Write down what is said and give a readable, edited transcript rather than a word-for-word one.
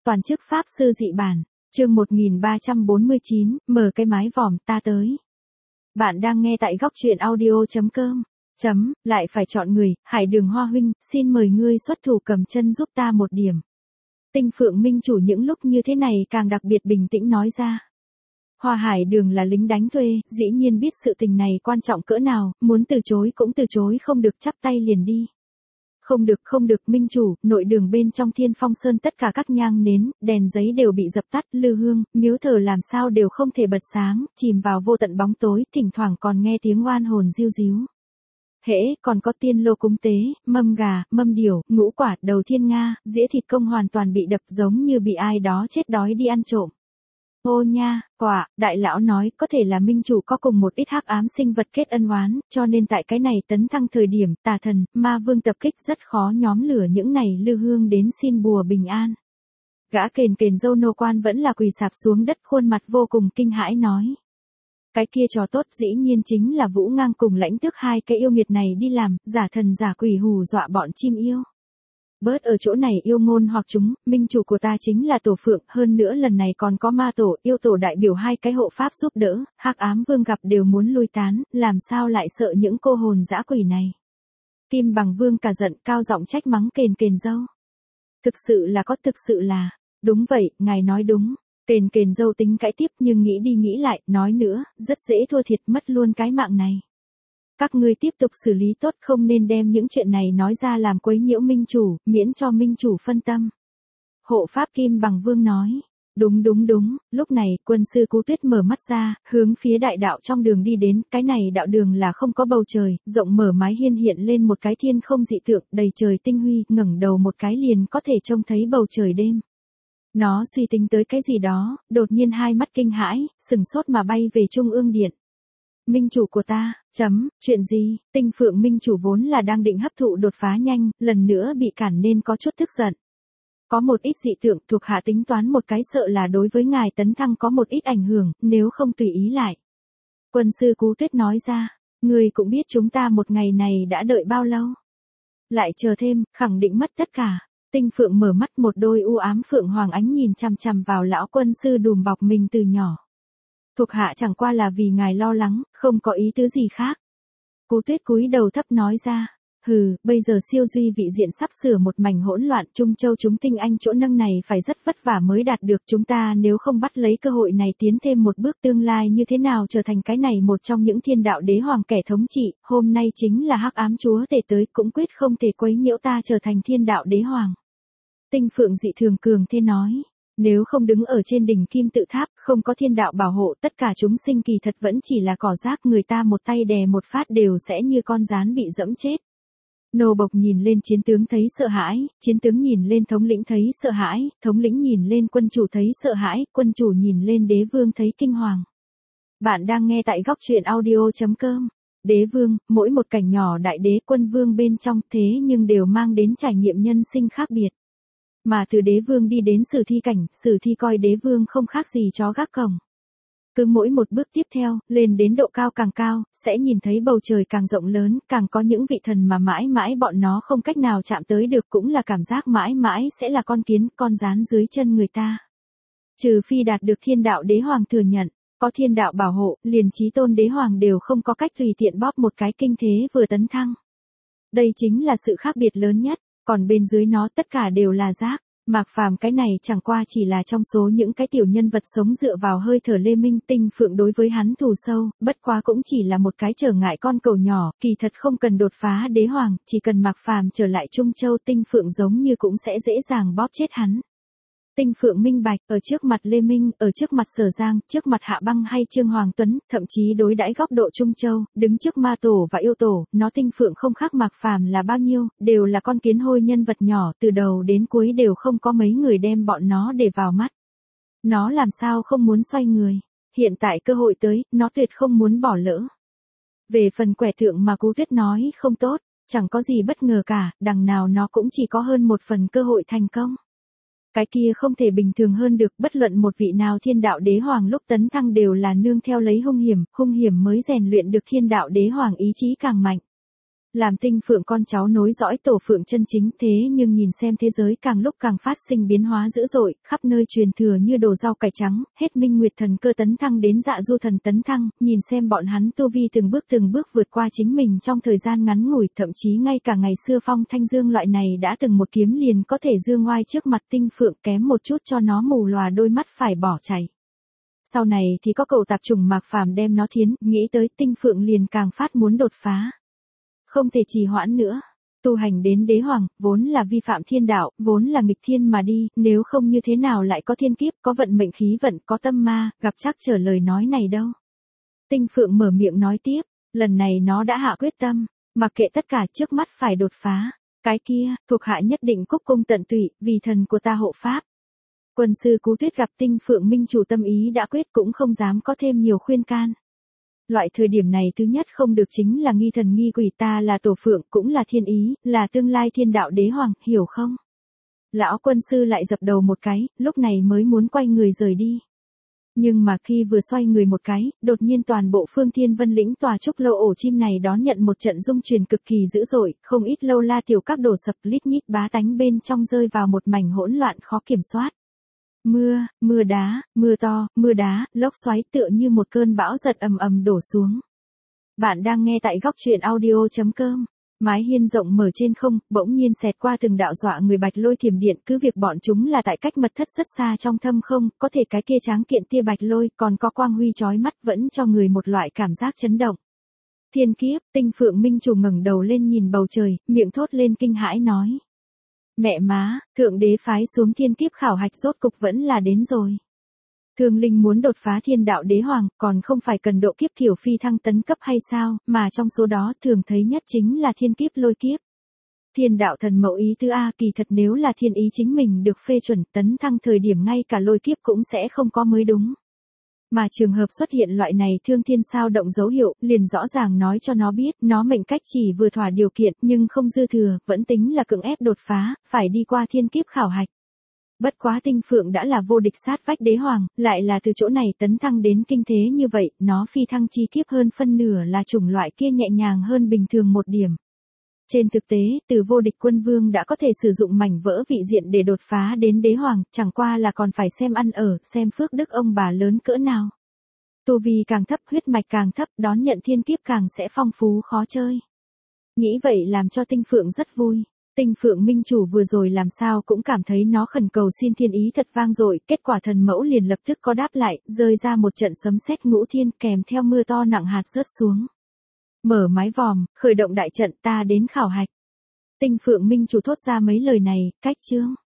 Toàn chức Pháp Sư dị bản, chương 1349, mở cái mái vòm ta tới. Bạn đang nghe tại góc truyện audio.com. Lại phải chọn người, Hải Đường Hoa huynh, xin mời ngươi xuất thủ cầm chân giúp ta một điểm. Tinh Phượng Minh chủ những lúc như thế này càng đặc biệt bình tĩnh nói ra. Hoa Hải Đường là lính đánh thuê, dĩ nhiên biết sự tình này quan trọng cỡ nào, muốn từ chối cũng từ chối không được, chắp tay liền đi. Không được Minh chủ, nội đường bên trong Thiên Phong Sơn tất cả các nhang nến, đèn giấy đều bị dập tắt, lư hương, miếu thờ làm sao đều không thể bật sáng, chìm vào vô tận bóng tối, thỉnh thoảng còn nghe tiếng oan hồn riu ríu. Hễ, còn có tiên lô cúng tế, mâm gà, mâm điểu, ngũ quả, đầu thiên nga, dĩa thịt công hoàn toàn bị đập giống như bị ai đó chết đói đi ăn trộm. Ô nha, quả, đại lão nói có thể là Minh chủ có cùng một ít hắc ám sinh vật kết ân oán, cho nên tại cái này tấn thăng thời điểm tà thần, ma vương tập kích rất khó nhóm lửa những này lư hương đến xin bùa bình an. Gã kền dâu nô quan vẫn là quỳ sạp xuống đất, khuôn mặt vô cùng kinh hãi nói. Cái kia trò tốt dĩ nhiên chính là Vũ Ngang cùng Lãnh Tước hai cái yêu nghiệt này đi làm, giả thần giả quỷ hù dọa bọn chim yêu. Bớt ở chỗ này yêu ngôn hoặc chúng, minh chủ của ta chính là Tổ Phượng, hơn nữa lần này còn có ma tổ, yêu tổ đại biểu hai cái hộ pháp giúp đỡ, hắc ám vương gặp đều muốn lui tán, làm sao lại sợ những cô hồn dã quỷ này. Kim Bằng Vương cả giận, cao giọng trách mắng kền dâu. Thực sự là, đúng vậy, ngài nói đúng. Kền dâu tính cãi tiếp nhưng nghĩ đi nghĩ lại, nói nữa, rất dễ thua thiệt, mất luôn cái mạng này. Các ngươi tiếp tục xử lý tốt, không nên đem những chuyện này nói ra làm quấy nhiễu minh chủ, miễn cho minh chủ phân tâm. Hộ pháp Kim Bằng Vương nói. Đúng, lúc này, quân sư Cú Tuyết mở mắt ra, hướng phía đại đạo trong đường đi đến, cái này đạo đường là không có bầu trời, rộng mở mái hiên hiện lên một cái thiên không dị tượng, đầy trời tinh huy, ngẩng đầu một cái liền có thể trông thấy bầu trời đêm. Nó suy tính tới cái gì đó, đột nhiên hai mắt kinh hãi, sừng sốt mà bay về Trung ương điện. Minh chủ của ta, chuyện gì, Tinh Phượng Minh chủ vốn là đang định hấp thụ đột phá nhanh, lần nữa bị cản nên có chút tức giận. Có một ít dị tượng, thuộc hạ tính toán một cái, sợ là đối với ngài tấn thăng có một ít ảnh hưởng, nếu không tùy ý lại. Quân sư Cú Tuyết nói ra, ngươi cũng biết chúng ta một ngày này đã đợi bao lâu. Lại chờ thêm, khẳng định mất tất cả. Tinh Phượng mở mắt, một đôi u ám phượng hoàng ánh nhìn chằm chằm vào lão quân sư đùm bọc mình từ nhỏ. Thuộc hạ chẳng qua là vì ngài lo lắng, không có ý tứ gì khác. Cú Tuyết cúi đầu thấp nói ra, bây giờ siêu duy vị diện sắp sửa một mảnh hỗn loạn, Trung Châu chúng tinh anh chỗ nâng này phải rất vất vả mới đạt được, chúng ta nếu không bắt lấy cơ hội này tiến thêm một bước, tương lai như thế nào trở thành cái này một trong những thiên đạo đế hoàng kẻ thống trị, hôm nay chính là hắc ám chúa tể tới cũng quyết không thể quấy nhiễu ta trở thành thiên đạo đế hoàng. Tinh Phượng dị thường cường thế nói. Nếu không đứng ở trên đỉnh kim tự tháp, không có thiên đạo bảo hộ, tất cả chúng sinh kỳ thật vẫn chỉ là cỏ rác, người ta một tay đè một phát đều sẽ như con gián bị dẫm chết. Nô bộc nhìn lên chiến tướng thấy sợ hãi, chiến tướng nhìn lên thống lĩnh thấy sợ hãi, thống lĩnh nhìn lên quân chủ thấy sợ hãi, quân chủ nhìn lên đế vương thấy kinh hoàng. Bạn đang nghe tại góc truyện audio.com. Đế vương, mỗi một cảnh nhỏ đại đế quân vương bên trong thế nhưng đều mang đến trải nghiệm nhân sinh khác biệt. Mà từ đế vương đi đến sử thi cảnh, sử thi coi đế vương không khác gì chó gác cổng. Cứ mỗi một bước tiếp theo, lên đến độ cao càng cao, sẽ nhìn thấy bầu trời càng rộng lớn, càng có những vị thần mà mãi mãi bọn nó không cách nào chạm tới được, cũng là cảm giác mãi mãi sẽ là con kiến, con gián dưới chân người ta. Trừ phi đạt được thiên đạo đế hoàng thừa nhận, có thiên đạo bảo hộ, liền chí tôn đế hoàng đều không có cách tùy tiện bóp một cái kinh thế vừa tấn thăng. Đây chính là sự khác biệt lớn nhất. Còn bên dưới nó tất cả đều là rác. Mạc Phàm cái này chẳng qua chỉ là trong số những cái tiểu nhân vật sống dựa vào hơi thở lê minh, Tinh Phượng đối với hắn thù sâu, bất quá cũng chỉ là một cái trở ngại con cẩu nhỏ, kỳ thật không cần đột phá đế hoàng, chỉ cần Mạc Phàm trở lại Trung Châu, Tinh Phượng giống như cũng sẽ dễ dàng bóp chết hắn. Tinh Phượng minh bạch, ở trước mặt Lê Minh, ở trước mặt Sở Giang, trước mặt Hạ Băng hay Trương Hoàng Tuấn, thậm chí đối đãi góc độ Trung Châu, đứng trước ma tổ và yêu tổ, nó Tinh Phượng không khác Mạc Phàm là bao nhiêu, đều là con kiến hôi nhân vật nhỏ, từ đầu đến cuối đều không có mấy người đem bọn nó để vào mắt. Nó làm sao không muốn xoay người, hiện tại cơ hội tới, nó tuyệt không muốn bỏ lỡ. Về phần quẻ thượng mà Cú Tuyết nói không tốt, chẳng có gì bất ngờ cả, đằng nào nó cũng chỉ có hơn một phần cơ hội thành công. Cái kia không thể bình thường hơn được, bất luận một vị nào thiên đạo đế hoàng lúc tấn thăng đều là nương theo lấy hung hiểm mới rèn luyện được thiên đạo đế hoàng ý chí càng mạnh. Làm tinh phượng con cháu nối dõi tổ phượng chân chính, thế nhưng nhìn xem thế giới càng lúc càng phát sinh biến hóa dữ dội, khắp nơi truyền thừa như đồ rau cải trắng, hết Minh Nguyệt thần cơ tấn thăng đến Dạ Du thần tấn thăng, nhìn xem bọn hắn tu vi từng bước vượt qua chính mình trong thời gian ngắn ngủi, thậm chí ngay cả ngày xưa Phong Thanh Dương loại này đã từng một kiếm liền có thể dương oai trước mặt tinh phượng, kém một chút cho nó mù lòa đôi mắt phải bỏ chạy. Sau này thì có cậu tạp chủng Mạc Phàm đem nó thiến, nghĩ tới tinh phượng liền càng phát muốn đột phá. Không thể trì hoãn nữa. Tu hành đến đế hoàng, vốn là vi phạm thiên đạo, vốn là nghịch thiên mà đi, nếu không như thế nào lại có thiên kiếp, có vận mệnh khí vận, có tâm ma, gặp chắc trở lời nói này đâu. Tinh phượng mở miệng nói tiếp, lần này nó đã hạ quyết tâm, mặc kệ tất cả trước mắt phải đột phá. Cái kia, thuộc hạ nhất định cúc cung tận tụy, vì thần của ta hộ pháp. Quân sư Cú Tuyết gặp tinh phượng minh chủ tâm ý đã quyết cũng không dám có thêm nhiều khuyên can. Loại thời điểm này thứ nhất không được chính là nghi thần nghi quỷ, ta là tổ phượng, cũng là thiên ý, là tương lai thiên đạo đế hoàng, hiểu không? Lão quân sư lại dập đầu một cái, lúc này mới muốn quay người rời đi. Nhưng mà khi vừa xoay người một cái, đột nhiên toàn bộ Phương Thiên Vân lĩnh tòa trúc lâu ổ chim này đón nhận một trận rung truyền cực kỳ dữ dội, không ít lâu la tiểu các đổ sập, lít nhít bá tánh bên trong rơi vào một mảnh hỗn loạn khó kiểm soát. Mưa đá, mưa to, mưa đá, lốc xoáy tựa như một cơn bão giật ầm ầm đổ xuống. Bạn đang nghe tại góc truyện audio.com. Mái hiên rộng mở trên không, bỗng nhiên xẹt qua từng đạo dọa người bạch lôi thiểm điện, cứ việc bọn chúng là tại cách mật thất rất xa trong thâm không, có thể cái kia tráng kiện tia bạch lôi còn có quang huy chói mắt vẫn cho người một loại cảm giác chấn động. Thiên kiếp, tinh phượng minh chủ ngẩng đầu lên nhìn bầu trời, miệng thốt lên kinh hãi nói. Mẹ má, thượng đế phái xuống thiên kiếp khảo hạch rốt cục vẫn là đến rồi. Thương linh muốn đột phá thiên đạo đế hoàng, còn không phải cần độ kiếp kiểu phi thăng tấn cấp hay sao, mà trong số đó thường thấy nhất chính là thiên kiếp lôi kiếp. Thiên đạo thần mẫu ý tứ A, kỳ thật nếu là thiên ý chính mình được phê chuẩn tấn thăng thời điểm ngay cả lôi kiếp cũng sẽ không có mới đúng. Mà trường hợp xuất hiện loại này thương thiên sao động dấu hiệu, liền rõ ràng nói cho nó biết, nó mệnh cách chỉ vừa thỏa điều kiện, nhưng không dư thừa, vẫn tính là cưỡng ép đột phá, phải đi qua thiên kiếp khảo hạch. Bất quá tinh phượng đã là vô địch sát vách đế hoàng, lại là từ chỗ này tấn thăng đến kinh thế như vậy, nó phi thăng chi kiếp hơn phân nửa là chủng loại kia nhẹ nhàng hơn bình thường một điểm. Trên thực tế, từ vô địch quân vương đã có thể sử dụng mảnh vỡ vị diện để đột phá đến đế hoàng, chẳng qua là còn phải xem ăn ở, xem phước đức ông bà lớn cỡ nào. Tu vi càng thấp, huyết mạch càng thấp, đón nhận thiên kiếp càng sẽ phong phú khó chơi. Nghĩ vậy làm cho tinh phượng rất vui. Tinh phượng minh chủ vừa rồi làm sao cũng cảm thấy nó khẩn cầu xin thiên ý thật vang dội, kết quả thần mẫu liền lập tức có đáp lại, rơi ra một trận sấm sét ngũ thiên kèm theo mưa to nặng hạt rớt xuống. Mở mái vòm, khởi động đại trận, ta đến khảo hạch. Tinh phượng minh chủ thốt ra mấy lời này, cách chương.